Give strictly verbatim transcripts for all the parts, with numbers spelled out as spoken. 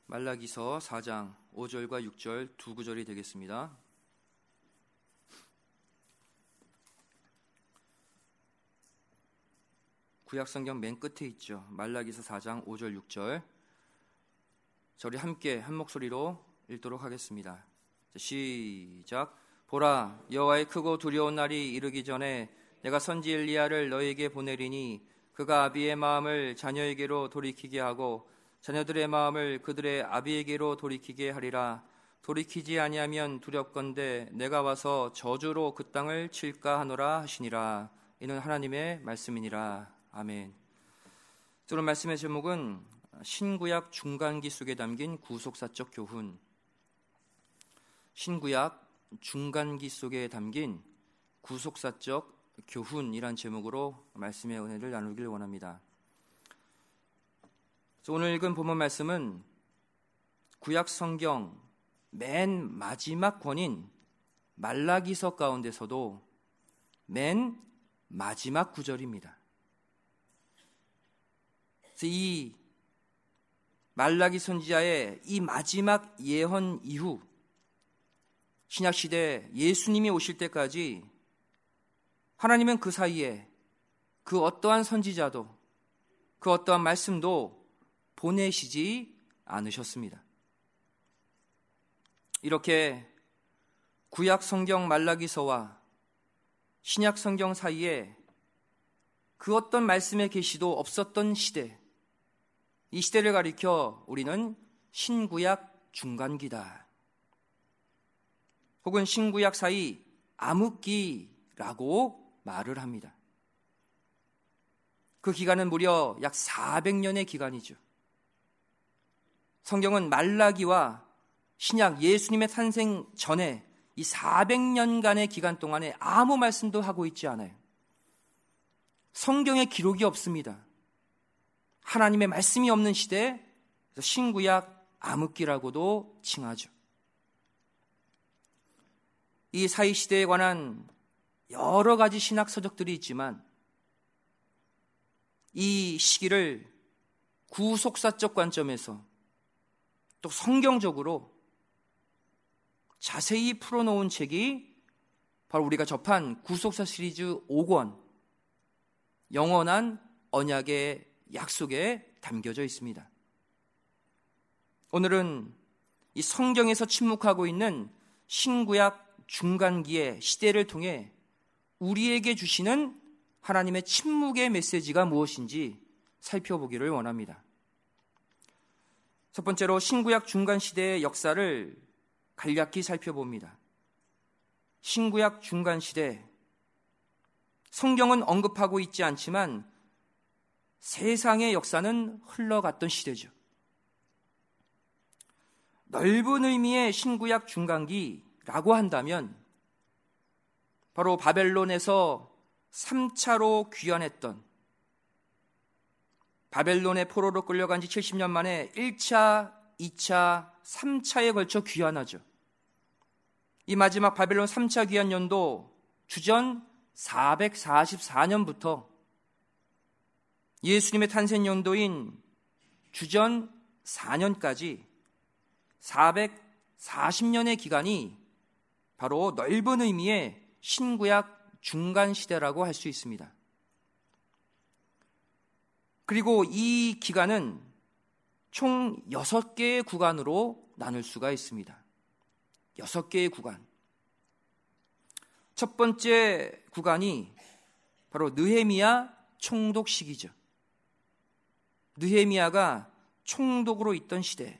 말라기서 사 장 오 절과 육 절 두 구절이 되겠습니다. 구약성경 맨 끝에 있죠. 말라기서 사 장 오 절 육 절. 저리 함께 한 목소리로 읽도록 하겠습니다. 시작. 보라, 여호와의 크고 두려운 날이 이르기 전에 내가 선지 엘리야를 너에게 보내리니 그가 아비의 마음을 자녀에게로 돌이키게 하고 자녀들의 마음을 그들의 아비에게로 돌이키게 하리라. 돌이키지 아니하면 두렵건대 내가 와서 저주로 그 땅을 칠까 하노라 하시니라. 이는 하나님의 말씀이니라. 아멘. 오늘 말씀의 제목은 신구약 중간기 속에 담긴 구속사적 교훈. 신구약 중간기 속에 담긴 구속사적 교훈이란 제목으로 말씀의 은혜를 나누길 원합니다. 오늘 읽은 본문 말씀은 구약 성경 맨 마지막 권인 말라기서 가운데서도 맨 마지막 구절입니다. 그래서 이 말라기 선지자의 이 마지막 예언 이후 신약시대 예수님이 오실 때까지 하나님은 그 사이에 그 어떠한 선지자도 그 어떠한 말씀도 보내시지 않으셨습니다. 이렇게 구약 성경 말라기서와 신약 성경 사이에 그 어떤 말씀의 계시도 없었던 시대, 이 시대를 가리켜 우리는 신구약 중간기다, 혹은 신구약 사이 암흑기라고 말을 합니다. 그 기간은 무려 약 사백 년의 기간이죠. 성경은 말라기와 신약 예수님의 탄생 전에 이 사백 년간의 기간 동안에 아무 말씀도 하고 있지 않아요. 성경에 기록이 없습니다. 하나님의 말씀이 없는 시대, 신구약 암흑기라고도 칭하죠. 이 사이 시대에 관한 여러 가지 신학 서적들이 있지만 이 시기를 구속사적 관점에서 또 성경적으로 자세히 풀어놓은 책이 바로 우리가 접한 구속사 시리즈 오 권 영원한 언약의 약속에 담겨져 있습니다. 오늘은 이 성경에서 침묵하고 있는 신구약 중간기의 시대를 통해 우리에게 주시는 하나님의 침묵의 메시지가 무엇인지 살펴보기를 원합니다. 첫 번째로 신구약 중간 시대의 역사를 간략히 살펴봅니다. 신구약 중간 시대, 성경은 언급하고 있지 않지만 세상의 역사는 흘러갔던 시대죠. 넓은 의미의 신구약 중간기라고 한다면 바로 바벨론에서 삼 차로 귀환했던, 바벨론의 포로로 끌려간 지 칠십 년 만에 일 차, 이 차, 삼 차에 걸쳐 귀환하죠. 이 마지막 바벨론 삼 차 귀환 연도 주전 사백사십사 년부터 예수님의 탄생 연도인 주전 사 년까지 사백사십 년의 기간이 바로 넓은 의미의 신구약 중간 시대라고 할 수 있습니다. 그리고 이 기간은 총 여섯 개의 구간으로 나눌 수가 있습니다. 여섯 개의 구간. 첫 번째 구간이 바로 느헤미야 총독 시기죠. 느헤미야가 총독으로 있던 시대.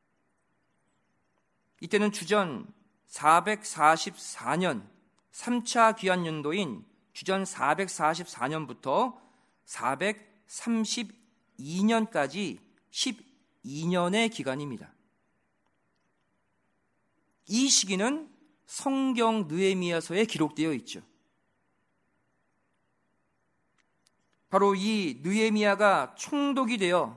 이때는 주전 사백사십사 년 삼 차 귀환 연도인 주전 사백사십사 년부터 사백삼십이 년까지 십이 년의 기간입니다. 이 시기는 성경 느헤미야서에 기록되어 있죠. 바로 이 느헤미야가 총독이 되어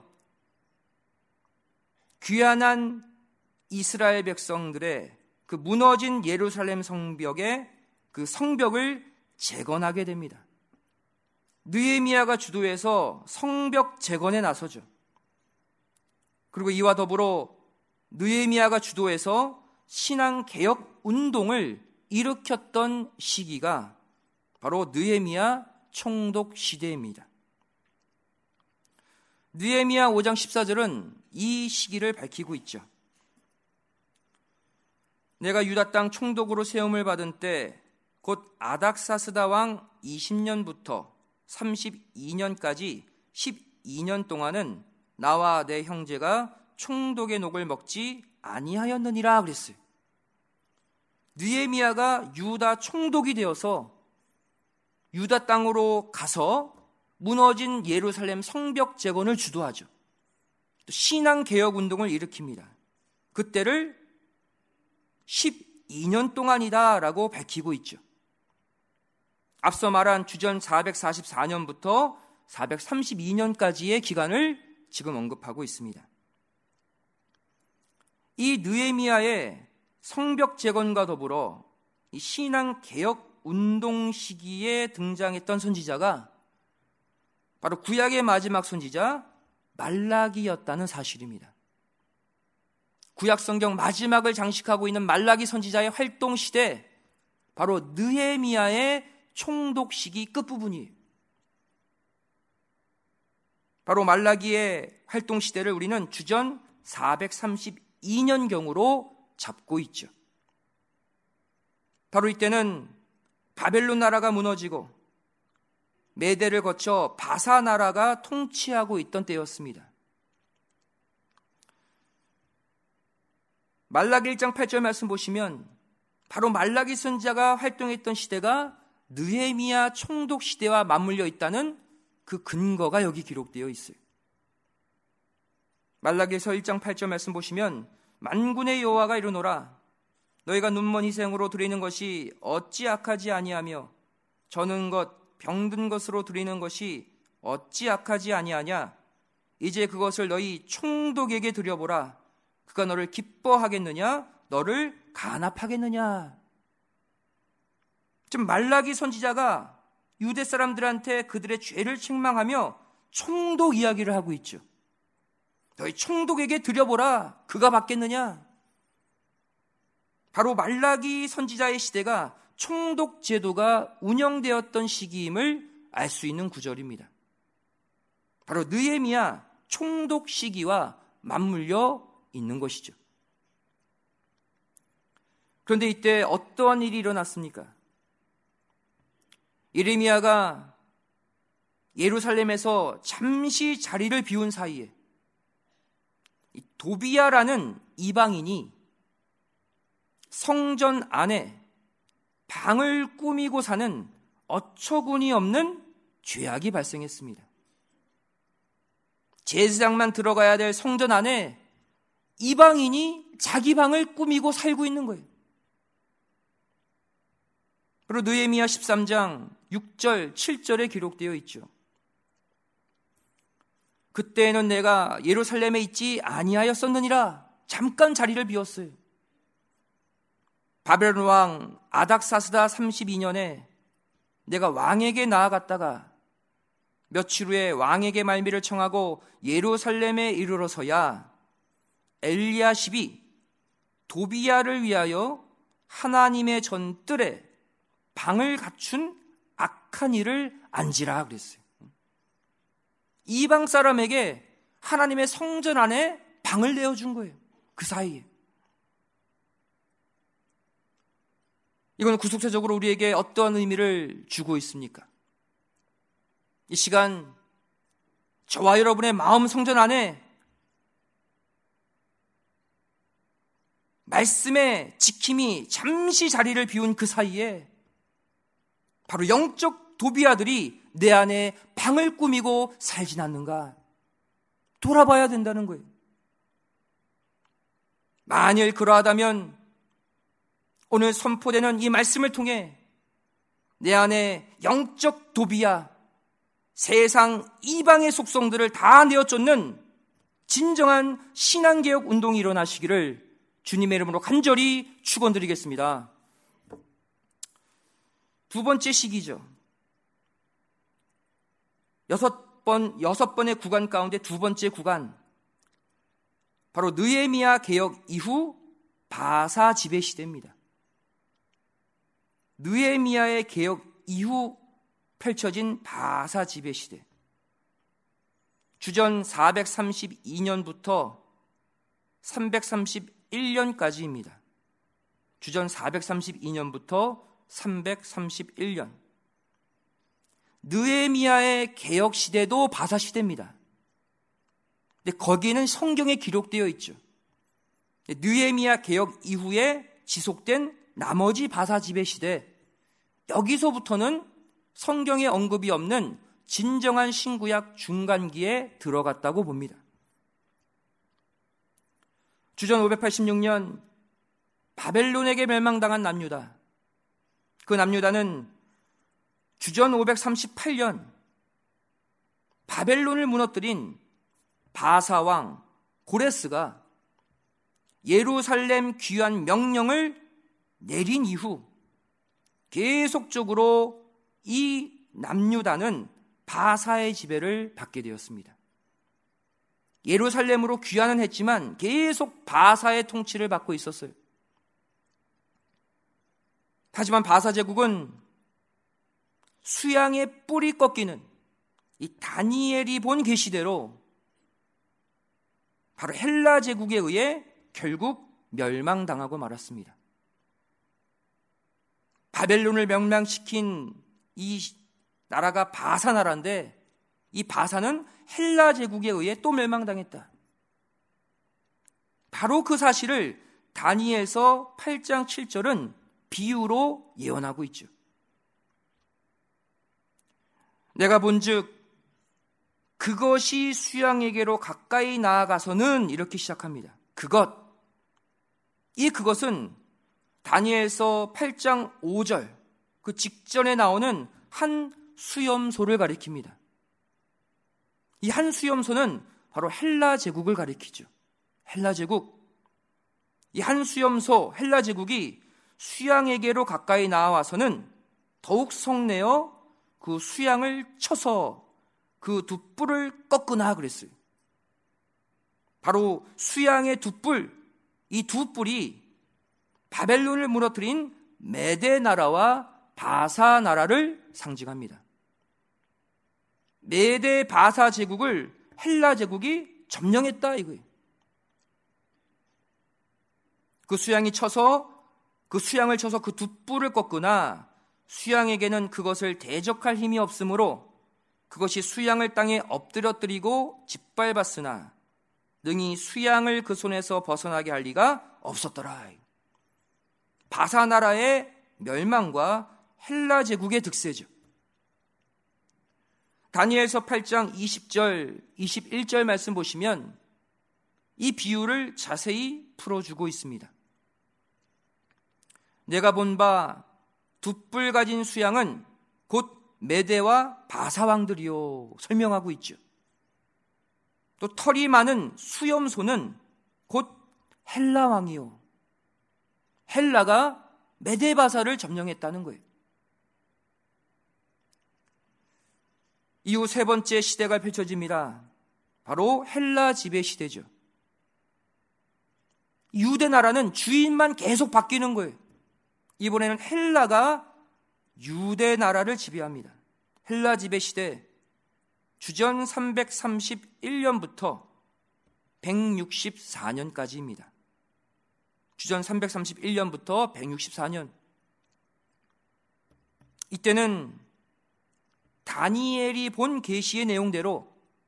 귀환한 이스라엘 백성들의 그 무너진 예루살렘 성벽의 그 성벽을 재건하게 됩니다. 느헤미야가 주도해서 성벽 재건에 나서죠. 그리고 이와 더불어 느헤미야가 주도해서 신앙개혁 운동을 일으켰던 시기가 바로 느헤미야 총독 시대입니다. 느헤미야 오 장 십사 절은 이 시기를 밝히고 있죠. 내가 유다 땅 총독으로 세움을 받은 때 곧 아닥사스다 왕 이십 년부터 삼십이 년까지 십이 년 동안은 나와 내 형제가 총독의 녹을 먹지 아니하였느니라 그랬어요. 느헤미야가 유다 총독이 되어서 유다 땅으로 가서 무너진 예루살렘 성벽 재건을 주도하죠. 또 신앙개혁 운동을 일으킵니다. 그때를 십이 년 동안이다라고 밝히고 있죠. 앞서 말한 주전 사백사십사 년부터 사백삼십이 년까지의 기간을 지금 언급하고 있습니다. 이 느헤미야의 성벽 재건과 더불어 이 신앙개혁 운동 시기에 등장했던 선지자가 바로 구약의 마지막 선지자 말라기였다는 사실입니다. 구약 성경 마지막을 장식하고 있는 말라기 선지자의 활동 시대, 바로 느헤미야의 총독 시기 끝부분이에요. 바로 말라기의 활동 시대를 우리는 주전 사백삼십이 년경으로 잡고 있죠. 바로 이때는 바벨론 나라가 무너지고 메대를 거쳐 바사 나라가 통치하고 있던 때였습니다. 말라기 일 장 팔 절 말씀 보시면 바로 말라기 선지자가 활동했던 시대가 느헤미야 총독 시대와 맞물려 있다는 그 근거가 여기 기록되어 있어요. 말라기에서 일 장 팔 절 말씀 보시면 만군의 여호와가 이르노라 너희가 눈먼 희생으로 드리는 것이 어찌 악하지 아니하며 저는 것 병든 것으로 드리는 것이 어찌 악하지 아니하냐 이제 그것을 너희 총독에게 드려보라 그가 너를 기뻐하겠느냐 너를 간합하겠느냐. 지금 말라기 선지자가 유대 사람들한테 그들의 죄를 책망하며 총독 이야기를 하고 있죠. 너희 총독에게 드려보라 그가 받겠느냐. 바로 말라기 선지자의 시대가 총독 제도가 운영되었던 시기임을 알 수 있는 구절입니다. 바로 느헤미야 총독 시기와 맞물려 있는 것이죠. 그런데 이때 어떠한 일이 일어났습니까? 예레미야가 예루살렘에서 잠시 자리를 비운 사이에 도비야라는 이방인이 성전 안에 방을 꾸미고 사는 어처구니 없는 죄악이 발생했습니다. 제사장만 들어가야 될 성전 안에 이방인이 자기 방을 꾸미고 살고 있는 거예요. 그리고 느헤미야 십삼 장 육 절 칠 절에 기록되어 있죠. 그때에는 내가 예루살렘에 있지 아니하였었느니라. 잠깐 자리를 비웠어요. 바벨론 왕 아닥사스다 삼십이 년에 내가 왕에게 나아갔다가 며칠 후에 왕에게 말미를 청하고 예루살렘에 이르러서야 엘리야십이 도비야를 위하여 하나님의 전뜰에 방을 갖춘 악한 일을 안지라 그랬어요. 이방 사람에게 하나님의 성전 안에 방을 내어준 거예요. 그 사이에. 이건 구속사적으로 우리에게 어떠한 의미를 주고 있습니까? 이 시간 저와 여러분의 마음 성전 안에 말씀의 지킴이 잠시 자리를 비운 그 사이에 바로 영적 도비아들이 내 안에 방을 꾸미고 살진 않는가 돌아봐야 된다는 거예요. 만일 그러하다면 오늘 선포되는 이 말씀을 통해 내 안에 영적 도비아, 세상 이방의 속성들을 다 내어쫓는 진정한 신앙개혁 운동이 일어나시기를 주님의 이름으로 간절히 축원드리겠습니다. 두 번째 시기죠. 여섯 번, 여섯 번의 구간 가운데 두 번째 구간. 바로 느헤미야 개혁 이후 바사 지배 시대입니다. 느헤미야의 개혁 이후 펼쳐진 바사 지배 시대. 주전 사백삼십이 년부터 삼백삼십일 년까지입니다. 주전 사백삼십이 년부터 삼백삼십일 년. 느헤미야의 개혁 시대도 바사 시대입니다. 근데 거기는 성경에 기록되어 있죠. 느헤미야 개혁 이후에 지속된 나머지 바사 지배 시대, 여기서부터는 성경에 언급이 없는 진정한 신구약 중간기에 들어갔다고 봅니다. 주전 오백팔십육 년 바벨론에게 멸망당한 남유다. 그 남유다는 주전 오백삼십팔 년 바벨론을 무너뜨린 바사왕 고레스가 예루살렘 귀환 명령을 내린 이후 계속적으로 이 남유다는 바사의 지배를 받게 되었습니다. 예루살렘으로 귀환은 했지만 계속 바사의 통치를 받고 있었어요. 하지만 바사 제국은 수양의 뿔이 꺾이는 이 다니엘이 본 계시대로 바로 헬라 제국에 의해 결국 멸망당하고 말았습니다. 바벨론을 멸망시킨 이 나라가 바사 나라인데 이 바사는 헬라 제국에 의해 또 멸망당했다. 바로 그 사실을 다니엘서 팔 장 칠 절은 비유로 예언하고 있죠. 내가 본즉 그것이 수양에게로 가까이 나아가서는 이렇게 시작합니다. 그것, 이 그것은 다니엘서 팔 장 오 절 그 직전에 나오는 한 수염소를 가리킵니다. 이 한 수염소는 바로 헬라 제국을 가리키죠. 헬라 제국. 이 한 수염소 헬라 제국이 수양에게로 가까이 나와서는 더욱 성내어 그 수양을 쳐서 그 두 뿔을 꺾으나 그랬어요. 바로 수양의 두 뿔, 이 두 뿔이 바벨론을 무너뜨린 메대 나라와 바사 나라를 상징합니다. 메대 바사 제국을 헬라 제국이 점령했다 이거예요. 그 수양이 쳐서 그 수양을 쳐서 그 두 뿔을 꺾으나 수양에게는 그것을 대적할 힘이 없으므로 그것이 수양을 땅에 엎드려뜨리고 짓밟았으나 능히 수양을 그 손에서 벗어나게 할 리가 없었더라. 바사 나라의 멸망과 헬라 제국의 득세죠. 다니엘서 팔 장 이십 절, 이십일 절 말씀 보시면 이 비유를 자세히 풀어주고 있습니다. 내가 본 바 두 뿔 가진 수양은 곧 메대와 바사 왕들이요 설명하고 있죠. 또 털이 많은 수염소는 곧 헬라 왕이요. 헬라가 메대 바사를 점령했다는 거예요. 이후 세 번째 시대가 펼쳐집니다. 바로 헬라 지배 시대죠. 유대 나라는 주인만 계속 바뀌는 거예요. 이번에는 헬라가 유대 나라를 지배합니다. 헬라 지배 시대 주전 삼백삼십일 년부터 백육십사 년까지입니다. 주전 삼백삼십일 년부터 백육십사 년. 이때는 다니엘이 본 계시의 내용대로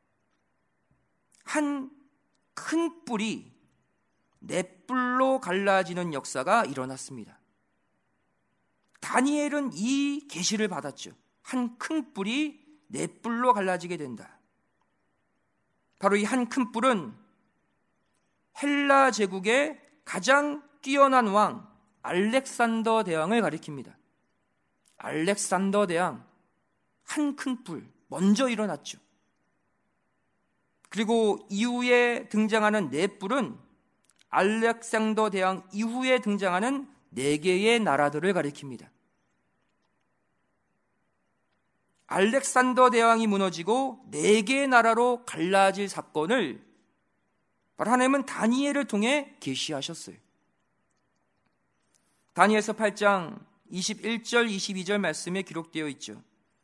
한 큰 뿔이 네 뿔로 갈라지는 역사가 일어났습니다. 다니엘은 이 계시를 받았죠. 한 큰 뿔이 네 뿔로 갈라지게 된다. 바로 이 한 큰 뿔은 헬라 제국의 가장 뛰어난 왕 알렉산더 대왕을 가리킵니다. 알렉산더 대왕 한 큰 뿔 먼저 일어났죠. 그리고 이후에 등장하는 네 뿔은 알렉산더 대왕 이후에 등장하는 네 개의 나라들을 가리킵니다. 알렉산더 대왕이 무너지고 네 개의 나라로 갈라질 사건을 바로 하나님은 다니엘을 통해 계시하셨어요. 다니엘서 팔 장 이십일 절 이십이 절 말씀에 기록되어 있죠.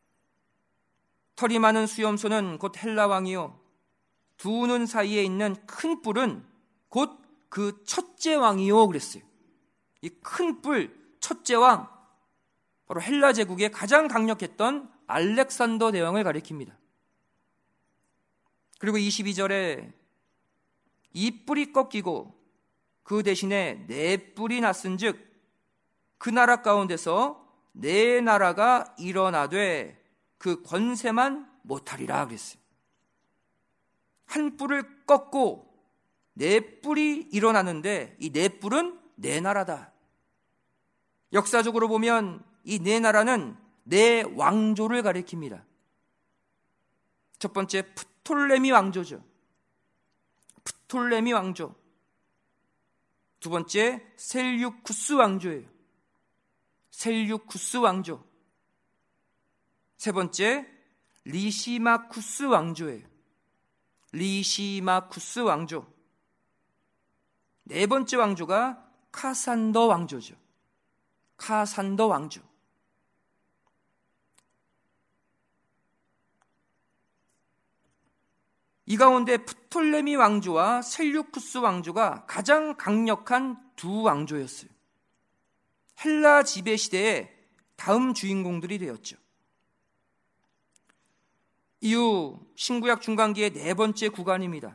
털이 많은 수염소는 곧 헬라 왕이요 두 눈 사이에 있는 큰 뿔은 곧 그 첫째 왕이요 그랬어요. 이 큰 뿔 첫째 왕, 바로 헬라 제국의 가장 강력했던 알렉산더 대왕을 가리킵니다. 그리고 이십이 절에 이 뿔이 꺾이고 그 대신에 네 뿔이 났은즉 그 나라 가운데서 네 나라가 일어나되 그 권세만 못하리라 그랬어요. 한 뿔을 꺾고 네 뿔이 일어나는데 이 네 뿔은 네 나라다. 역사적으로 보면 이 네 나라는 네 왕조를 가리킵니다. 첫 번째 프톨레미 왕조죠. 프톨레미 왕조. 두 번째 셀유쿠스 왕조예요. 셀유쿠스 왕조. 세 번째 리시마쿠스 왕조예요. 리시마쿠스 왕조. 네 번째 왕조가 카산더 왕조죠. 카산더 왕조. 이 가운데 프톨레미 왕조와 셀유쿠스 왕조가 가장 강력한 두 왕조였어요. 헬라 지배 시대의 다음 주인공들이 되었죠. 이후 신구약 중간기의 네 번째 구간입니다.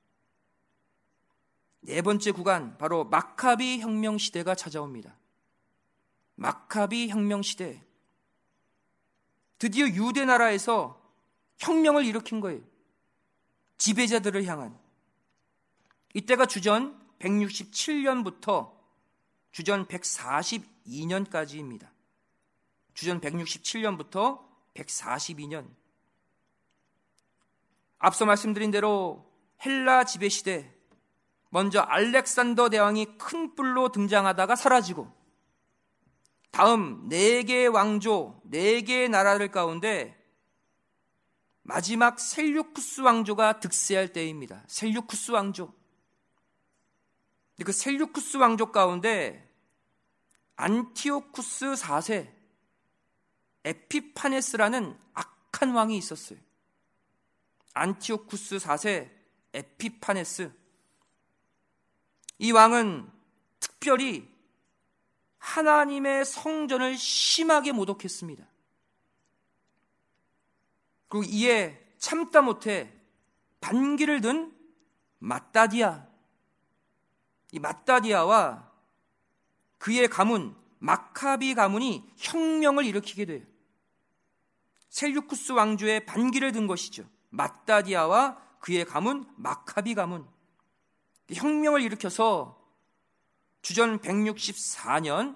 네 번째 구간, 바로 마카비 혁명 시대가 찾아옵니다. 마카비 혁명 시대. 드디어 유대 나라에서 혁명을 일으킨 거예요. 지배자들을 향한. 이때가 주전 백육십칠 년부터 주전 백사십이 년까지입니다. 주전 백육십칠 년부터 백사십이 년. 앞서 말씀드린 대로 헬라 지배 시대, 먼저 알렉산더 대왕이 큰 뿔로 등장하다가 사라지고 다음 네 개의 왕조, 네 개의 나라들 가운데 마지막 셀유쿠스 왕조가 득세할 때입니다. 셀유쿠스 왕조. 그 셀유쿠스 왕조 가운데 안티오쿠스 사 세 에피파네스라는 악한 왕이 있었어요. 안티오쿠스 사 세 에피파네스. 이 왕은 특별히 하나님의 성전을 심하게 모독했습니다. 그리고 이에 참다 못해 반기를 든 마따디아, 이 마따디아와 그의 가문 마카비 가문이 혁명을 일으키게 돼요. 셀유쿠스 왕조의 반기를 든 것이죠. 마따디아와 그의 가문 마카비 가문. 혁명을 일으켜서 주전 백육십사 년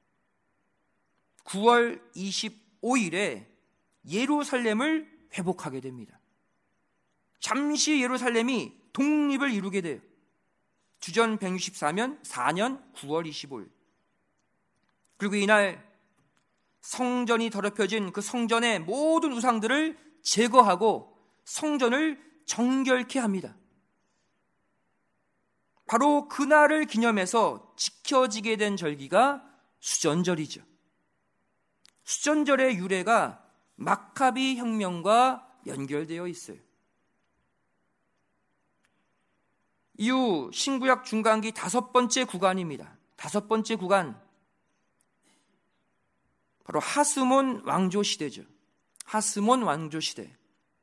구월 이십오일에 예루살렘을 회복하게 됩니다. 잠시 예루살렘이 독립을 이루게 돼요. 주전 백육십사 년 구월 이십오일. 그리고 이날 성전이 더럽혀진 그 성전의 모든 우상들을 제거하고 성전을 정결케 합니다. 바로 그날을 기념해서 지켜지게 된 절기가 수전절이죠. 수전절의 유래가 마카비 혁명과 연결되어 있어요. 이후 신구약 중간기 다섯 번째 구간입니다. 다섯 번째 구간, 바로 하스몬 왕조 시대죠. 하스몬 왕조 시대.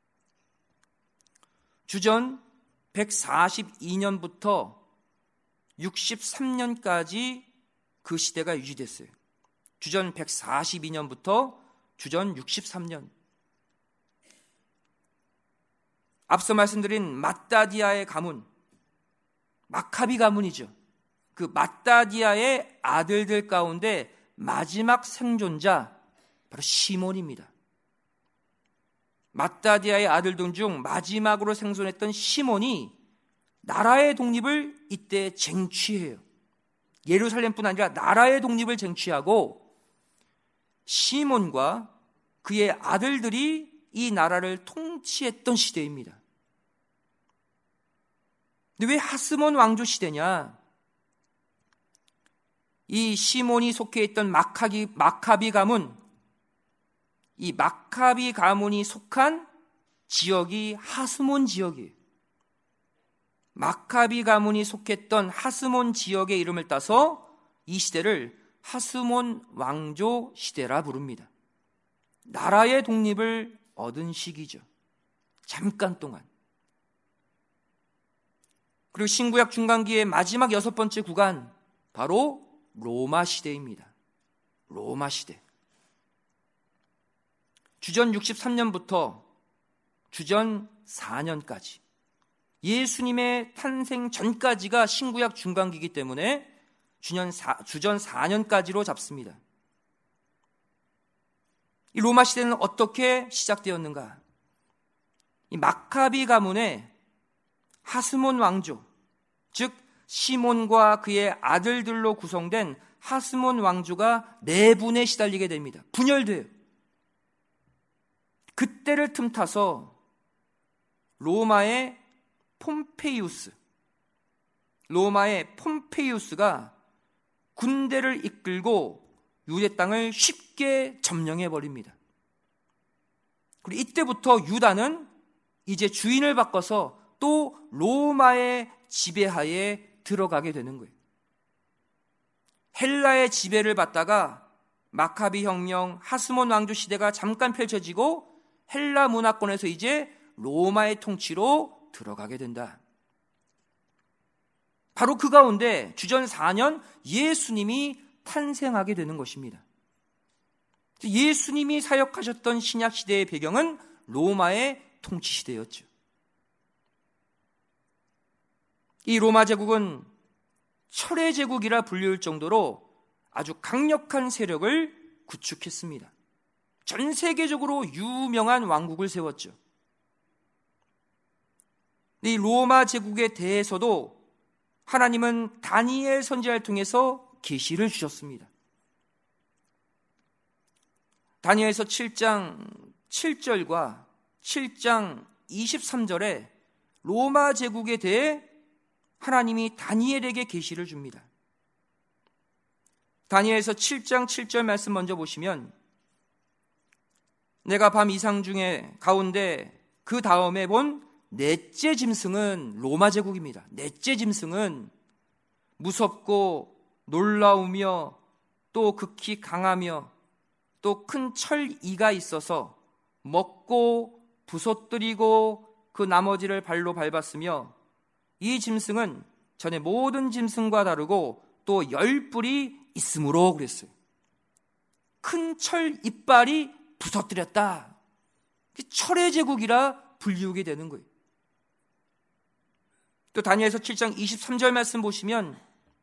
주전 백사십이 년부터 육십삼 년까지 그 시대가 유지됐어요. 주전 백사십이 년부터 주전 육십삼 년. 앞서 말씀드린 마따디아의 가문, 마카비 가문이죠. 그 마따디아의 아들들 가운데 마지막 생존자, 바로 시몬입니다. 마따디아의 아들들 중 마지막으로 생존했던 시몬이 나라의 독립을 이때 쟁취해요. 예루살렘뿐 아니라 나라의 독립을 쟁취하고 시몬과 그의 아들들이 이 나라를 통치했던 시대입니다. 근데 왜 하스몬 왕조 시대냐? 이 시몬이 속해 있던 마카비, 마카비 가문, 이 마카비 가문이 속한 지역이 하스몬 지역이에요. 마카비 가문이 속했던 하스몬 지역의 이름을 따서 이 시대를 하스몬 왕조 시대라 부릅니다. 나라의 독립을 얻은 시기죠. 잠깐 동안. 그리고 신구약 중간기의 마지막 여섯 번째 구간, 바로 로마 시대입니다. 로마 시대. 주전 육십삼 년부터 주전 사 년까지, 예수님의 탄생 전까지가 신구약 중간기이기 때문에 주전 사 년까지로 잡습니다. 이 로마 시대는 어떻게 시작되었는가? 이 마카비 가문의 하스몬 왕조, 즉 시몬과 그의 아들들로 구성된 하스몬 왕조가 내분에 시달리게 됩니다. 분열돼요. 그때를 틈타서 로마의 폼페이우스, 로마의 폼페이우스가 군대를 이끌고 유대 땅을 쉽게 점령해 버립니다. 그리고 이때부터 유다는 이제 주인을 바꿔서 또 로마의 지배하에 들어가게 되는 거예요. 헬라의 지배를 받다가 마카비 혁명, 하스몬 왕조 시대가 잠깐 펼쳐지고 헬라 문화권에서 이제 로마의 통치로 들어가게 된다. 바로 그 가운데 주전 사 년 예수님이 탄생하게 되는 것입니다. 예수님이 사역하셨던 신약 시대의 배경은 로마의 통치 시대였죠. 이 로마 제국은 철의 제국이라 불릴 정도로 아주 강력한 세력을 구축했습니다. 전 세계적으로 유명한 왕국을 세웠죠. 이 로마 제국에 대해서도 하나님은 다니엘 선지자를 통해서 계시를 주셨습니다. 다니엘서 칠 장 칠 절과 칠 장 이십삼 절에 로마 제국에 대해 하나님이 다니엘에게 계시를 줍니다. 다니엘서 칠 장 칠 절 말씀 먼저 보시면, 내가 밤 이상 중에 가운데 그 다음에 본 넷째 짐승은 로마 제국입니다. 넷째 짐승은 무섭고 놀라우며 또 극히 강하며 또 큰 철이가 있어서 먹고 부서뜨리고 그 나머지를 발로 밟았으며, 이 짐승은 전에 모든 짐승과 다르고 또 열 뿔이 있으므로 그랬어요. 큰 철 이빨이 부서뜨렸다. 철의 제국이라 불리우게 되는 거예요. 또 다니엘서 칠 장 이십삼 절 말씀 보시면,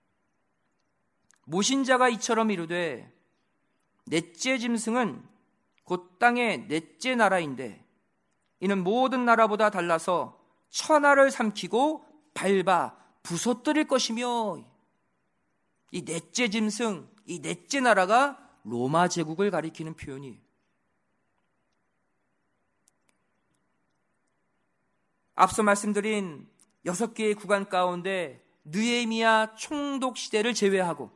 모신자가 이처럼 이르되 넷째 짐승은 곧 땅의 넷째 나라인데 이는 모든 나라보다 달라서 천하를 삼키고 밟아 부서뜨릴 것이며, 이 넷째 짐승, 이 넷째 나라가 로마 제국을 가리키는 표현이에요. 앞서 말씀드린 여섯 개의 구간 가운데 느헤미야 총독 시대를 제외하고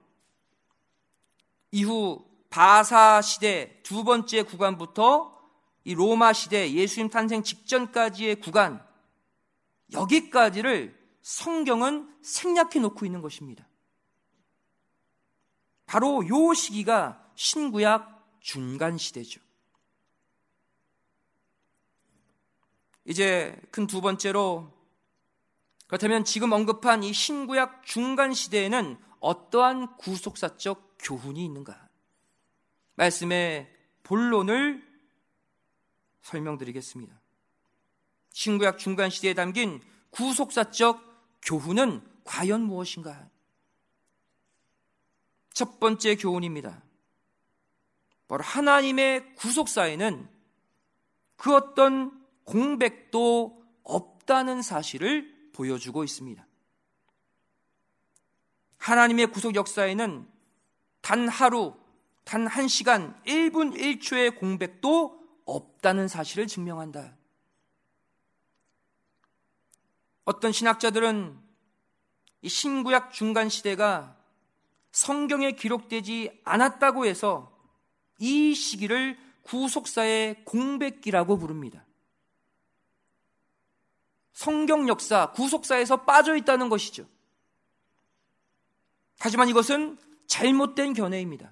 이후 바사 시대 두 번째 구간부터 이 로마 시대 예수님 탄생 직전까지의 구간, 여기까지를 성경은 생략해 놓고 있는 것입니다. 바로 요 시기가 신구약 중간 시대죠. 이제 큰 두 번째로, 그렇다면 지금 언급한 이 신구약 중간 시대에는 어떠한 구속사적 교훈이 있는가? 말씀의 본론을 설명드리겠습니다. 신구약 중간 시대에 담긴 구속사적 교훈은 과연 무엇인가? 첫 번째 교훈입니다. 바로 하나님의 구속사에는 그 어떤 공백도 없다는 사실을 보여주고 있습니다. 하나님의 구속 역사에는 단 하루, 단 한 시간, 일 분 일 초의 공백도 없다는 사실을 증명한다. 어떤 신학자들은 이 신구약 중간 시대가 성경에 기록되지 않았다고 해서 이 시기를 구속사의 공백기라고 부릅니다. 성경 역사, 구속사에서 빠져 있다는 것이죠. 하지만 이것은 잘못된 견해입니다.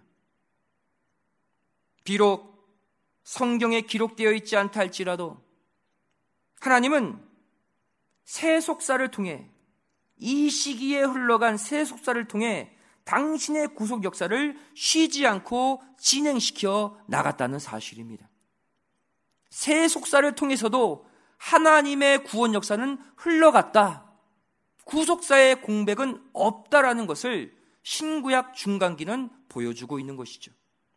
비록 성경에 기록되어 있지 않다 할지라도 하나님은 세속사를 통해, 이 시기에 흘러간 세속사를 통해 당신의 구속 역사를 쉬지 않고 진행시켜 나갔다는 사실입니다. 세속사를 통해서도 하나님의 구원 역사는 흘러갔다. 구속사의 공백은 없다라는 것을 신구약 중간기는 보여주고 있는 것이죠.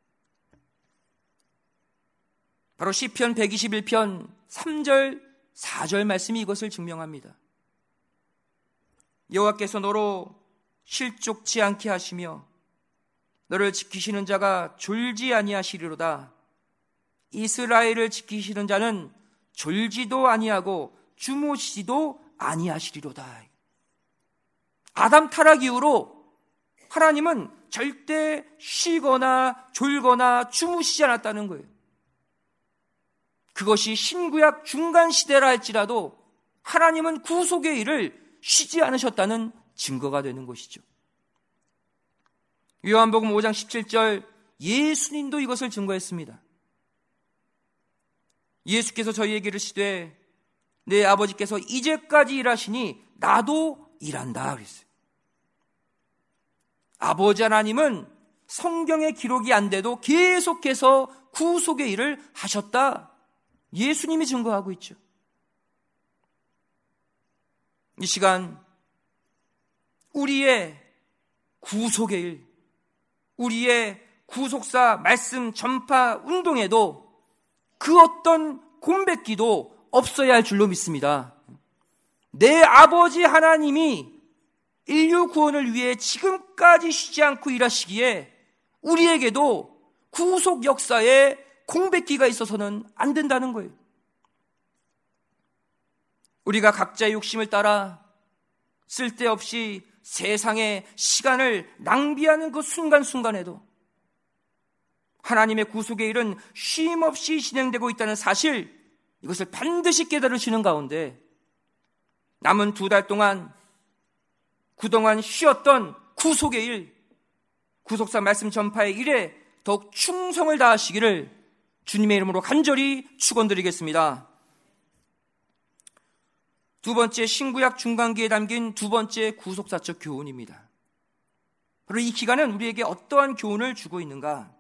바로 시편 백이십일 편 삼 절 사 절 말씀이 이것을 증명합니다. 여호와께서 너로 실족치 않게 하시며 너를 지키시는 자가 졸지 아니하시리로다. 이스라엘을 지키시는 자는 졸지도 아니하고 주무시지도 아니하시리로다. 아담 타락 이후로 하나님은 절대 쉬거나 졸거나 주무시지 않았다는 거예요. 그것이 신구약 중간 시대라 할지라도 하나님은 구속의 일을 쉬지 않으셨다는 증거가 되는 것이죠. 요한복음 오 장 십칠 절, 예수님도 이것을 증거했습니다. 예수께서 저희에게 이르시되 내 아버지께서 이제까지 일하시니 나도 일한다 그랬어요. 아버지 하나님은 성경에 기록이 안 돼도 계속해서 구속의 일을 하셨다. 예수님이 증거하고 있죠. 이 시간 우리의 구속의 일, 우리의 구속사 말씀 전파 운동에도 그 어떤 공백기도 없어야 할 줄로 믿습니다. 내 아버지 하나님이 인류 구원을 위해 지금까지 쉬지 않고 일하시기에 우리에게도 구속 역사에 공백기가 있어서는 안 된다는 거예요. 우리가 각자의 욕심을 따라 쓸데없이 세상의 시간을 낭비하는 그 순간순간에도 하나님의 구속의 일은 쉼없이 진행되고 있다는 사실, 이것을 반드시 깨달으시는 가운데 남은 두 달 동안 그동안 쉬었던 구속의 일, 구속사 말씀 전파의 일에 더욱 충성을 다하시기를 주님의 이름으로 간절히 축원드리겠습니다. 두 번째, 신구약 중간기에 담긴 두 번째 구속사적 교훈입니다. 바로 이 기간은 우리에게 어떠한 교훈을 주고 있는가?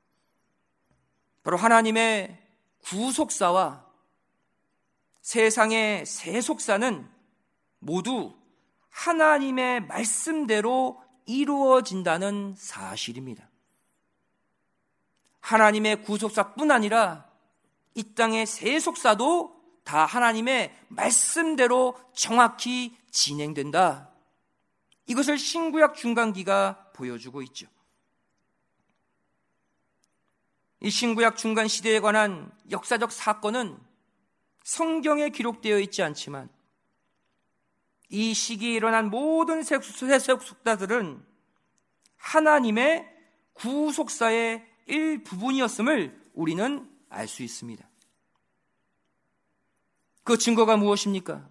바로 하나님의 구속사와 세상의 세속사는 모두 하나님의 말씀대로 이루어진다는 사실입니다. 하나님의 구속사뿐 아니라 이 땅의 세속사도 다 하나님의 말씀대로 정확히 진행된다. 이것을 신구약 중간기가 보여주고 있죠. 이 신구약 중간 시대에 관한 역사적 사건은 성경에 기록되어 있지 않지만 이 시기에 일어난 모든 세속사들은 하나님의 구속사의 일부분이었음을 우리는 알 수 있습니다. 그 증거가 무엇입니까?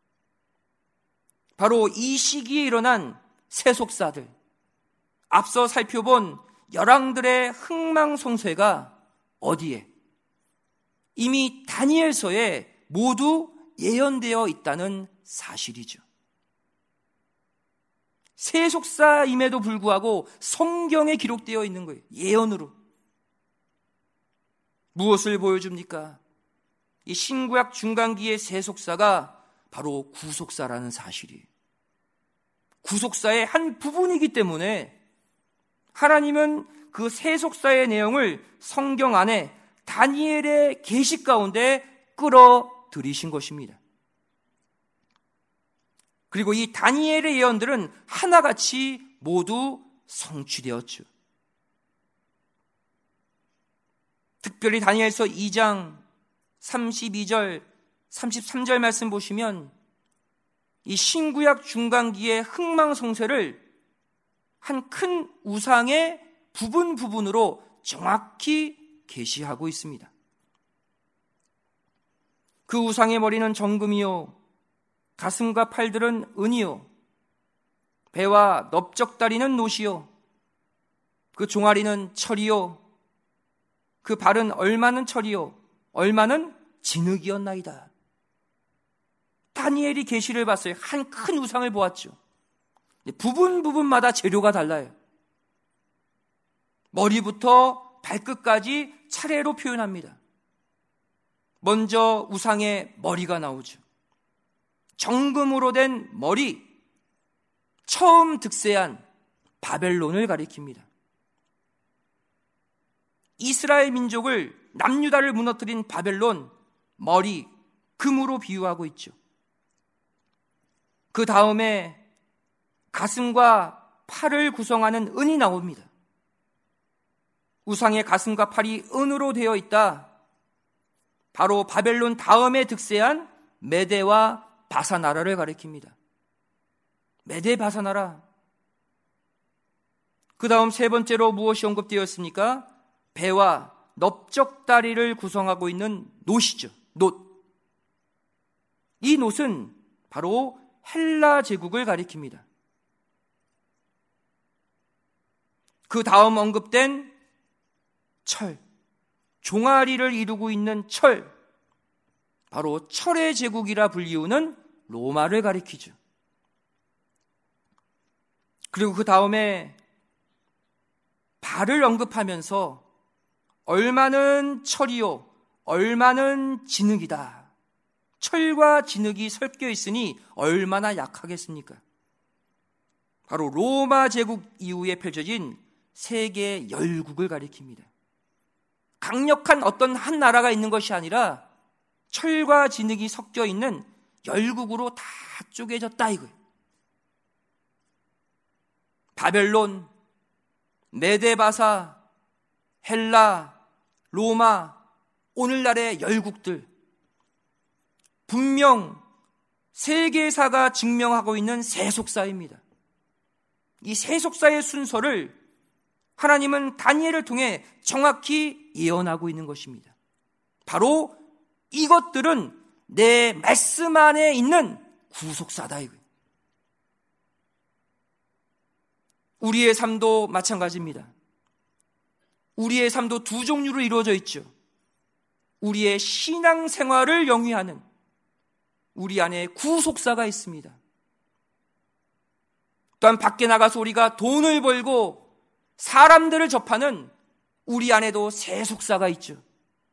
바로 이 시기에 일어난 세속사들, 앞서 살펴본 열왕들의 흥망성쇠가 어디에? 이미 다니엘서에 모두 예언되어 있다는 사실이죠. 세속사임에도 불구하고 성경에 기록되어 있는 거예요. 예언으로. 무엇을 보여줍니까? 이 신구약 중간기의 세속사가 바로 구속사라는 사실이에요. 구속사의 한 부분이기 때문에 하나님은 그 세속사의 내용을 성경 안에 다니엘의 계시 가운데 끌어들이신 것입니다. 그리고 이 다니엘의 예언들은 하나같이 모두 성취되었죠. 특별히 다니엘서 이 장 삼십이 절, 삼십삼 절 말씀 보시면 이 신구약 중간기의 흥망성쇠를 한 큰 우상의 부분 부분으로 정확히 계시하고 있습니다. 그 우상의 머리는 정금이요, 가슴과 팔들은 은이요, 배와 넓적다리는 노시요, 그 종아리는 철이요, 그 발은 얼마는 철이요, 얼마는 진흙이었나이다. 다니엘이 계시를 봤어요. 한 큰 우상을 보았죠. 부분 부분마다 재료가 달라요. 머리부터 발끝까지 차례로 표현합니다. 먼저 우상의 머리가 나오죠. 정금으로 된 머리, 처음 득세한 바벨론을 가리킵니다. 이스라엘 민족을, 남유다를 무너뜨린 바벨론, 머리, 금으로 비유하고 있죠. 그 다음에 가슴과 팔을 구성하는 은이 나옵니다. 우상의 가슴과 팔이 은으로 되어 있다. 바로 바벨론 다음에 득세한 메대와 바사나라를 가리킵니다. 메대 바사나라. 그 다음 세 번째로 무엇이 언급되었습니까? 배와 넓적다리를 구성하고 있는 놋이죠. 놋. 이 놋은 바로 헬라 제국을 가리킵니다. 그 다음 언급된 철, 종아리를 이루고 있는 철, 바로 철의 제국이라 불리우는 로마를 가리키죠. 그리고 그 다음에 발을 언급하면서 얼마는 철이요, 얼마는 진흙이다. 철과 진흙이 섞여 있으니 얼마나 약하겠습니까? 바로 로마 제국 이후에 펼쳐진 세계 열국을 가리킵니다. 강력한 어떤 한 나라가 있는 것이 아니라 철과 진흙이 섞여 있는 열국으로 다 쪼개졌다 이거예요. 바벨론, 메데바사, 헬라, 로마, 오늘날의 열국들, 분명 세계사가 증명하고 있는 세속사입니다. 이 세속사의 순서를 하나님은 다니엘을 통해 정확히 예언하고 있는 것입니다. 바로 이것들은 내 말씀 안에 있는 구속사다 이거예요. 우리의 삶도 마찬가지입니다. 우리의 삶도 두 종류로 이루어져 있죠. 우리의 신앙생활을 영위하는 우리 안에 구속사가 있습니다. 또한 밖에 나가서 우리가 돈을 벌고 사람들을 접하는 우리 안에도 세속사가 있죠.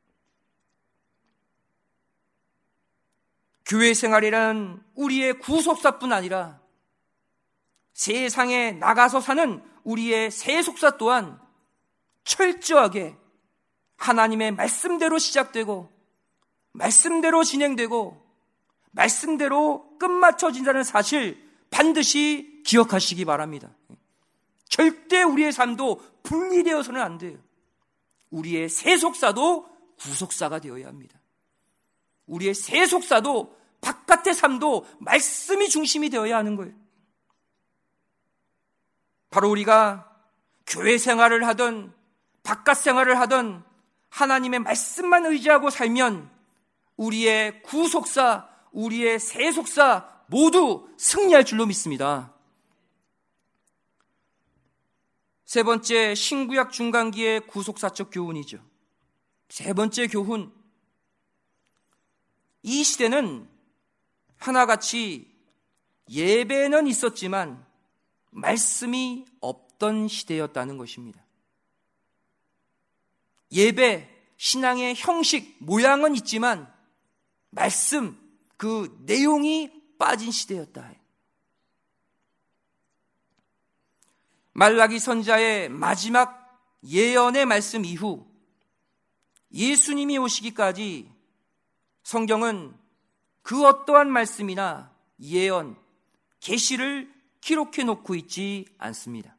교회 생활이란 우리의 구속사뿐 아니라 세상에 나가서 사는 우리의 세속사 또한 철저하게 하나님의 말씀대로 시작되고 말씀대로 진행되고 말씀대로 끝마쳐진다는 사실 반드시 기억하시기 바랍니다. 절대 우리의 삶도 분리되어서는 안 돼요. 우리의 세속사도 구속사가 되어야 합니다. 우리의 세속사도 바깥의 삶도 말씀이 중심이 되어야 하는 거예요. 바로 우리가 교회 생활을 하든 바깥 생활을 하든 하나님의 말씀만 의지하고 살면 우리의 구속사, 우리의 세속사 모두 승리할 줄로 믿습니다. 세 번째, 신구약 중간기의 구속사적 교훈이죠. 세 번째 교훈. 이 시대는 하나같이 예배는 있었지만 말씀이 없던 시대였다는 것입니다. 예배, 신앙의 형식, 모양은 있지만 말씀, 그 내용이 빠진 시대였다. 말라기 선지자의 마지막 예언의 말씀 이후 예수님이 오시기까지 성경은 그 어떠한 말씀이나 예언, 계시를 기록해 놓고 있지 않습니다.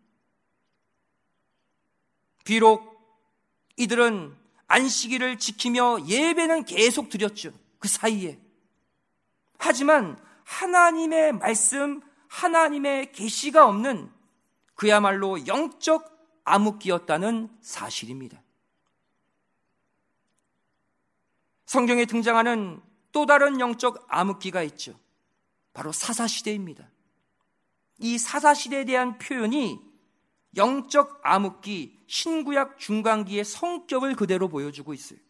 비록 이들은 안식일을 지키며 예배는 계속 드렸죠. 그 사이에. 하지만 하나님의 말씀, 하나님의 계시가 없는 그야말로 영적 암흑기였다는 사실입니다. 성경에 등장하는 또 다른 영적 암흑기가 있죠. 바로 사사시대입니다. 이 사사시대에 대한 표현이 영적 암흑기, 신구약 중간기의 성격을 그대로 보여주고 있어요.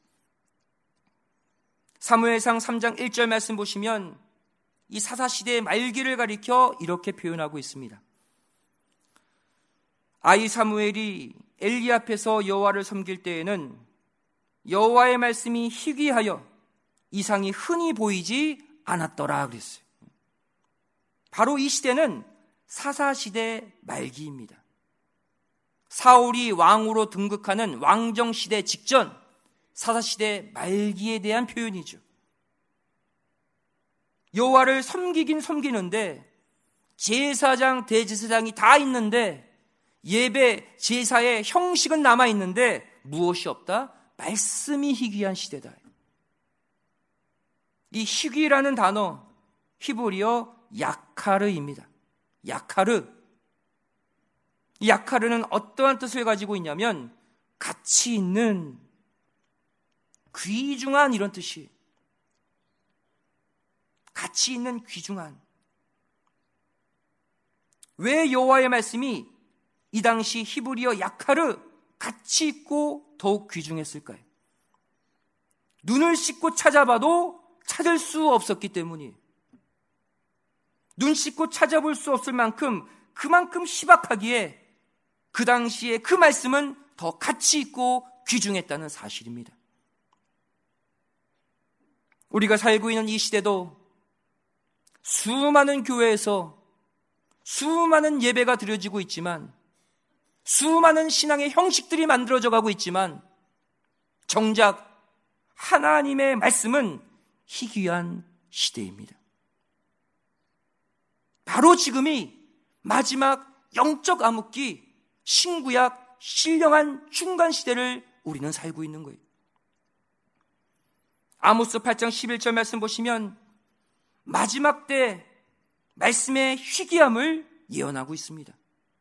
사무엘상 삼 장 일 절 말씀 보시면 이 사사시대의 말기를 가리켜 이렇게 표현하고 있습니다. 아이 사무엘이 엘리 앞에서 여호와를 섬길 때에는 여호와의 말씀이 희귀하여 이상이 흔히 보이지 않았더라 그랬어요. 바로 이 시대는 사사시대 말기입니다. 사울이 왕으로 등극하는 왕정시대 직전 사사시대 말기에 대한 표현이죠. 여호와를 섬기긴 섬기는데 제사장, 대제사장이 다 있는데 예배, 제사의 형식은 남아있는데 무엇이 없다? 말씀이 희귀한 시대다. 이 희귀라는 단어 히브리어 야카르입니다. 야카르. 이 야카르는 어떠한 뜻을 가지고 있냐면 가치 있는, 귀중한 이런 뜻이, 가치 있는, 귀중한. 왜 여호와의 말씀이 이 당시 히브리어 야카르, 가치 있고 더욱 귀중했을까요? 눈을 씻고 찾아봐도 찾을 수 없었기 때문이에요. 눈 씻고 찾아볼 수 없을 만큼 그만큼 희박하기에 그 당시에 그 말씀은 더 가치 있고 귀중했다는 사실입니다. 우리가 살고 있는 이 시대도 수많은 교회에서 수많은 예배가 드려지고 있지만, 수많은 신앙의 형식들이 만들어져 가고 있지만, 정작 하나님의 말씀은 희귀한 시대입니다. 바로 지금이 마지막 영적 암흑기, 신구약 신령한 중간 시대를 우리는 살고 있는 거예요. 아모스 팔 장 십일 절 말씀 보시면 마지막 때 말씀의 희귀함을 예언하고 있습니다.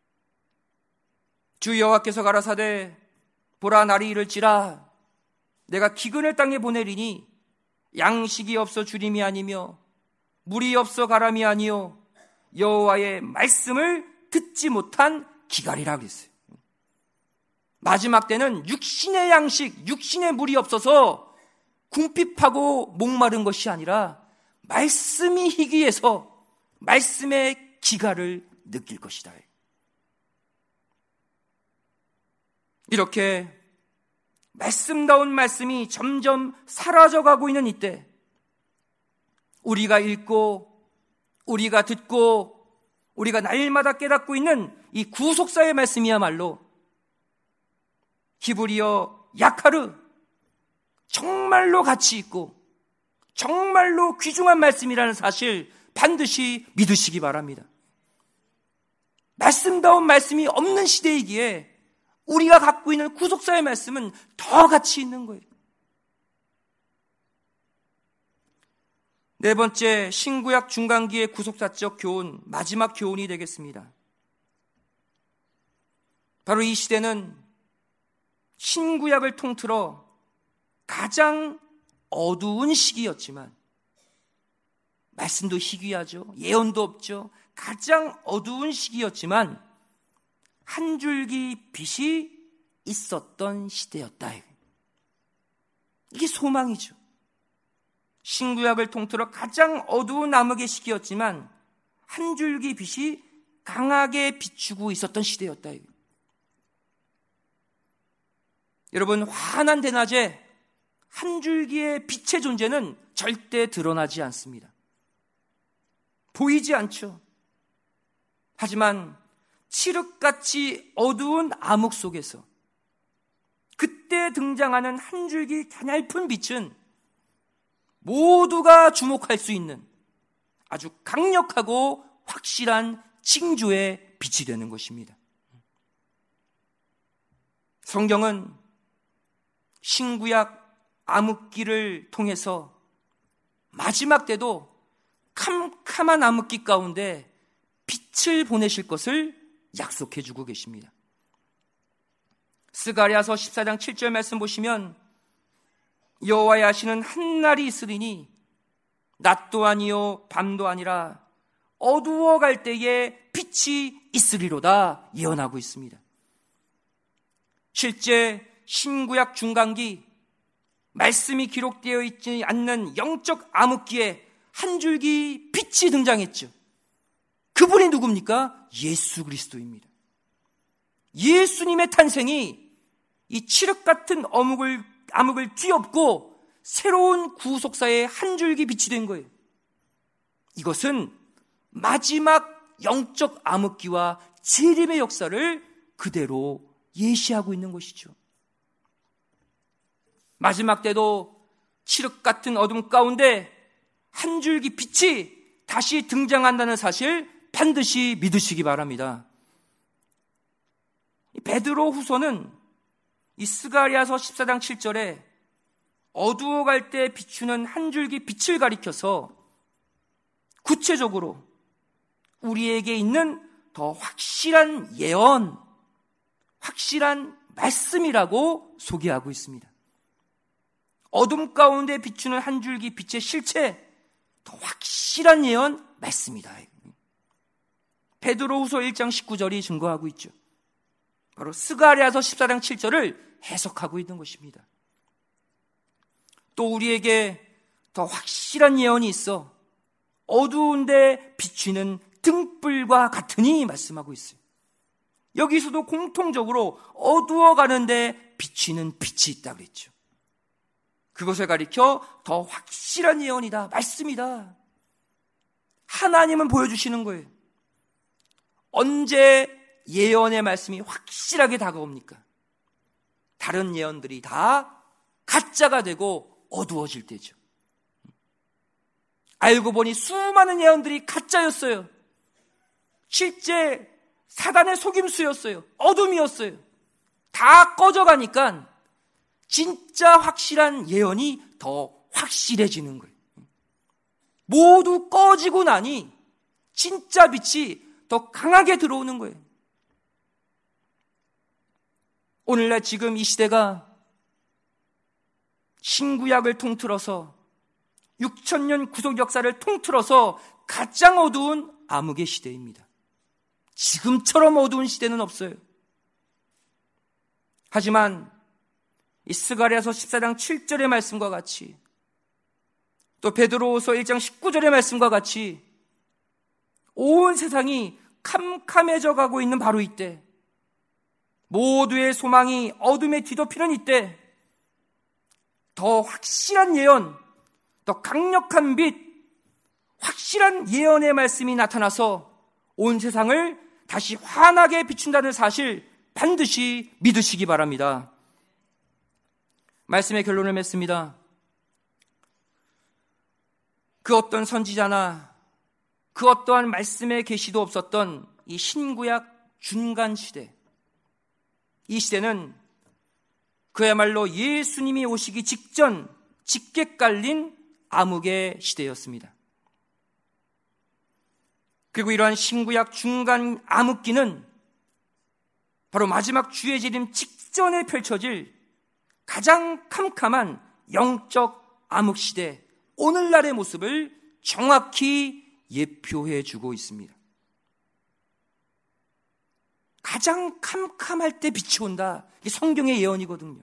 주 여호와께서 가라사대 보라 날이 이를지라 내가 기근을 땅에 보내리니 양식이 없어 주림이 아니며 물이 없어 가람이 아니요 여호와의 말씀을 듣지 못한 기갈이라 그랬어요. 마지막 때는 육신의 양식, 육신의 물이 없어서 궁핍하고 목마른 것이 아니라 말씀이 희귀해서 말씀의 기갈을 느낄 것이다. 이렇게 말씀다운 말씀이 점점 사라져가고 있는 이때, 우리가 읽고 우리가 듣고 우리가 날마다 깨닫고 있는 이 구속사의 말씀이야말로 히브리어 야카르, 정말로 가치 있고 정말로 귀중한 말씀이라는 사실 반드시 믿으시기 바랍니다. 말씀다운 말씀이 없는 시대이기에 우리가 갖고 있는 구속사의 말씀은 더 가치 있는 거예요. 네 번째, 신구약 중간기의 구속사적 교훈, 마지막 교훈이 되겠습니다. 바로 이 시대는 신구약을 통틀어 가장 어두운 시기였지만, 말씀도 희귀하죠. 예언도 없죠. 가장 어두운 시기였지만 한 줄기 빛이 있었던 시대였다. 이게 소망이죠. 신구약을 통틀어 가장 어두운 암흑의 시기였지만 한 줄기 빛이 강하게 비추고 있었던 시대였다. 여러분, 환한 대낮에 한 줄기의 빛의 존재는 절대 드러나지 않습니다. 보이지 않죠. 하지만 칠흑같이 어두운 암흑 속에서 그때 등장하는 한 줄기 가냘픈 빛은 모두가 주목할 수 있는 아주 강력하고 확실한 징조의 빛이 되는 것입니다. 성경은 신구약 암흑기를 통해서 마지막 때도 캄캄한 암흑기 가운데 빛을 보내실 것을 약속해 주고 계십니다. 스가랴서 십사 장 칠 절 말씀 보시면 여호와의 하시는 한날이 있으리니 낮도 아니요 밤도 아니라 어두워갈 때에 빛이 있으리로다 예언하고 있습니다. 실제 신구약 중간기 말씀이 기록되어 있지 않는 영적 암흑기에 한 줄기 빛이 등장했죠. 그분이 누굽니까? 예수 그리스도입니다. 예수님의 탄생이 이 칠흑 같은 어묵을, 암흑을 뒤엎고 새로운 구속사의 한 줄기 빛이 된 거예요. 이것은 마지막 영적 암흑기와 재림의 역사를 그대로 예시하고 있는 것이죠. 마지막 때도 칠흑 같은 어둠 가운데 한 줄기 빛이 다시 등장한다는 사실 반드시 믿으시기 바랍니다. 베드로 후서는 이 스가랴서 십사 장 칠 절에 어두워갈 때 비추는 한 줄기 빛을 가리켜서 구체적으로 우리에게 있는 더 확실한 예언, 확실한 말씀이라고 소개하고 있습니다. 어둠 가운데 비추는 한 줄기 빛의 실체, 더 확실한 예언, 말씀이다. 베드로후서 일 장 십구 절이 증거하고 있죠. 바로 스가랴서 십사 장 칠 절을 해석하고 있는 것입니다. 또 우리에게 더 확실한 예언이 있어 어두운데 비추는 등불과 같으니 말씀하고 있어요. 여기서도 공통적으로 어두워가는데 비추는 빛이 있다 그랬죠. 그것을 가리켜 더 확실한 예언이다, 말씀이다. 하나님은 보여주시는 거예요. 언제 예언의 말씀이 확실하게 다가옵니까? 다른 예언들이 다 가짜가 되고 어두워질 때죠. 알고 보니 수많은 예언들이 가짜였어요. 실제 사단의 속임수였어요. 어둠이었어요. 다 꺼져가니까 진짜 확실한 예언이 더 확실해지는 거예요. 모두 꺼지고 나니 진짜 빛이 더 강하게 들어오는 거예요. 오늘날 지금 이 시대가 신구약을 통틀어서 육천 년 구속 역사를 통틀어서 가장 어두운 암흑의 시대입니다. 지금처럼 어두운 시대는 없어요. 하지만 이 스가랴서 십사 장 칠 절의 말씀과 같이 또 베드로후서 일 장 십구 절의 말씀과 같이 온 세상이 캄캄해져 가고 있는 바로 이때, 모두의 소망이 어둠에 뒤덮이는 이때 더 확실한 예언, 더 강력한 빛, 확실한 예언의 말씀이 나타나서 온 세상을 다시 환하게 비춘다는 사실 반드시 믿으시기 바랍니다. 말씀의 결론을 맺습니다. 그 어떤 선지자나 그 어떠한 말씀의 계시도 없었던 이 신구약 중간 시대, 이 시대는 그야말로 예수님이 오시기 직전 짙게 깔린 암흑의 시대였습니다. 그리고 이러한 신구약 중간 암흑기는 바로 마지막 주의 재림 직전에 펼쳐질 가장 캄캄한 영적 암흑 시대, 오늘날의 모습을 정확히 예표해 주고 있습니다. 가장 캄캄할 때 빛이 온다. 이게 성경의 예언이거든요.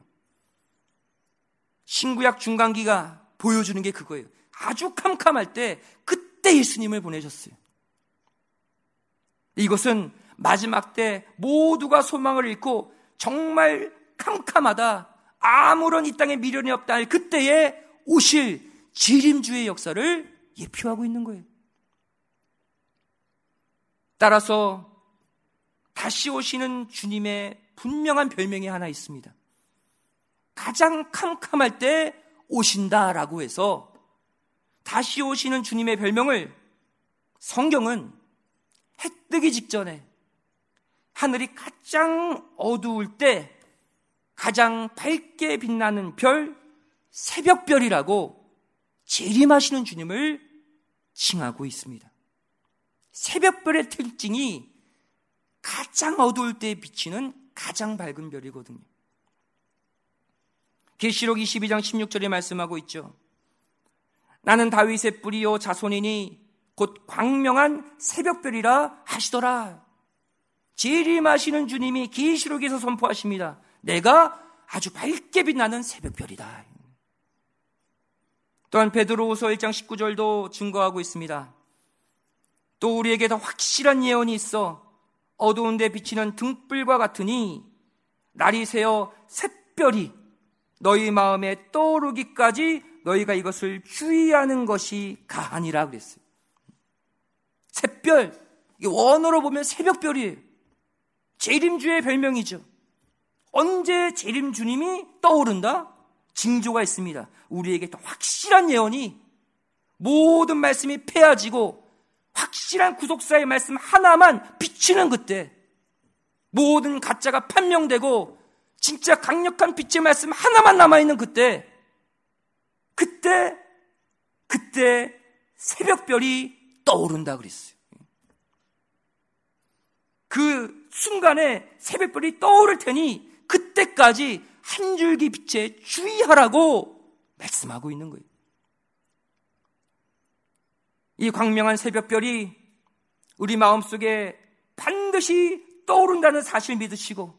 신구약 중간기가 보여주는 게 그거예요. 아주 캄캄할 때 그때 예수님을 보내셨어요. 이것은 마지막 때 모두가 소망을 잃고 정말 캄캄하다, 아무런 이 땅에 미련이 없다 할 그때에 오실 재림주의 역사를 예표하고 있는 거예요. 따라서 다시 오시는 주님의 분명한 별명이 하나 있습니다. 가장 캄캄할 때 오신다라고 해서 다시 오시는 주님의 별명을 성경은 해 뜨기 직전에 하늘이 가장 어두울 때 가장 밝게 빛나는 별, 새벽별이라고 재림하시는 주님을 칭하고 있습니다. 새벽별의 특징이 가장 어두울 때 비치는 가장 밝은 별이거든요. 계시록 이십이 장 십육 절에 말씀하고 있죠. 나는 다윗의 뿌리요 자손이니 곧 광명한 새벽별이라 하시더라. 재림하시는 주님이 계시록에서 선포하십니다. 내가 아주 밝게 빛나는 새벽별이다. 또한 베드로후서 일 장 십구 절도 증거하고 있습니다. 또 우리에게 더 확실한 예언이 있어 어두운 데 비치는 등불과 같으니 날이 새어 샛별이 너희 마음에 떠오르기까지 너희가 이것을 주의하는 것이 가하니라 그랬어요. 샛별, 이게 원어로 보면 새벽별이에요. 재림주의 별명이죠. 언제 재림주님이 떠오른다? 징조가 있습니다. 우리에게 더 확실한 예언이, 모든 말씀이 폐해지고 확실한 구속사의 말씀 하나만 비치는 그때, 모든 가짜가 판명되고 진짜 강력한 빛의 말씀 하나만 남아있는 그때, 그때 그때 새벽별이 떠오른다 그랬어요. 그 순간에 새벽별이 떠오를 테니 그때까지 한 줄기 빛에 주의하라고 말씀하고 있는 거예요. 이 광명한 새벽별이 우리 마음속에 반드시 떠오른다는 사실 믿으시고,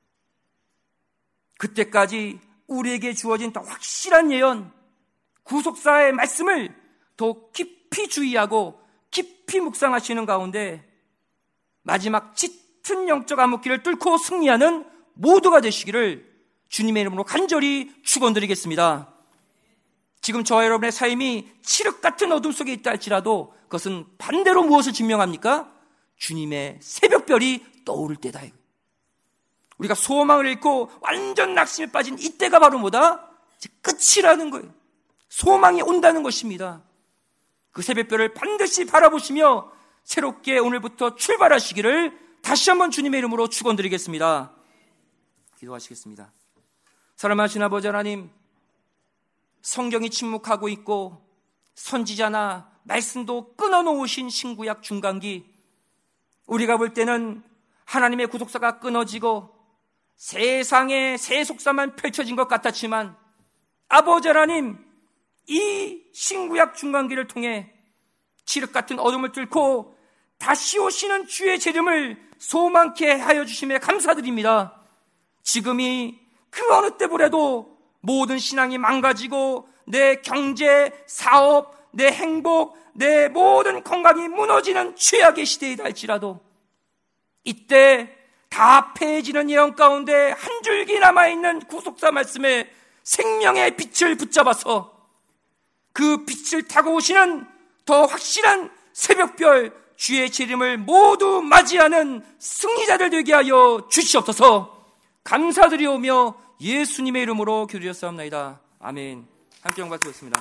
그때까지 우리에게 주어진 더 확실한 예언, 구속사의 말씀을 더 깊이 주의하고 깊이 묵상하시는 가운데 마지막 짙은 영적 암흑기를 뚫고 승리하는 모두가 되시기를 주님의 이름으로 간절히 축원드리겠습니다. 지금 저와 여러분의 삶이 칠흑 같은 어둠 속에 있다 할지라도 그것은 반대로 무엇을 증명합니까? 주님의 새벽별이 떠오를 때다. 우리가 소망을 잃고 완전 낙심에 빠진 이때가 바로 뭐다? 이제 끝이라는 거예요. 소망이 온다는 것입니다. 그 새벽별을 반드시 바라보시며 새롭게 오늘부터 출발하시기를 다시 한번 주님의 이름으로 축원드리겠습니다. 기도하시겠습니다. 사랑하신 아버지 하나님, 성경이 침묵하고 있고 선지자나 말씀도 끊어놓으신 신구약 중간기, 우리가 볼 때는 하나님의 구속사가 끊어지고 세상의 세속사만 펼쳐진 것 같았지만 아버지 하나님, 이 신구약 중간기를 통해 칠흑 같은 어둠을 뚫고 다시 오시는 주의 재림을 소망케 하여 주심에 감사드립니다. 지금이 그 어느 때보다도 모든 신앙이 망가지고 내 경제, 사업, 내 행복, 내 모든 건강이 무너지는 최악의 시대이다 할지라도 이때 다 폐해지는 예언 가운데 한 줄기 남아있는 구속사 말씀에 생명의 빛을 붙잡아서 그 빛을 타고 오시는 더 확실한 새벽별 주의 재림을 모두 맞이하는 승리자들 되게 하여 주시옵소서. 감사드리오며 예수님의 이름으로 기도드렸사옵나이다. 아멘. 함께 영광 드리겠습니다.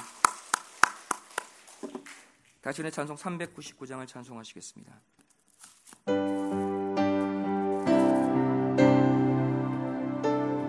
다시 은혜 찬송 삼백구십구 장을 찬송하시겠습니다.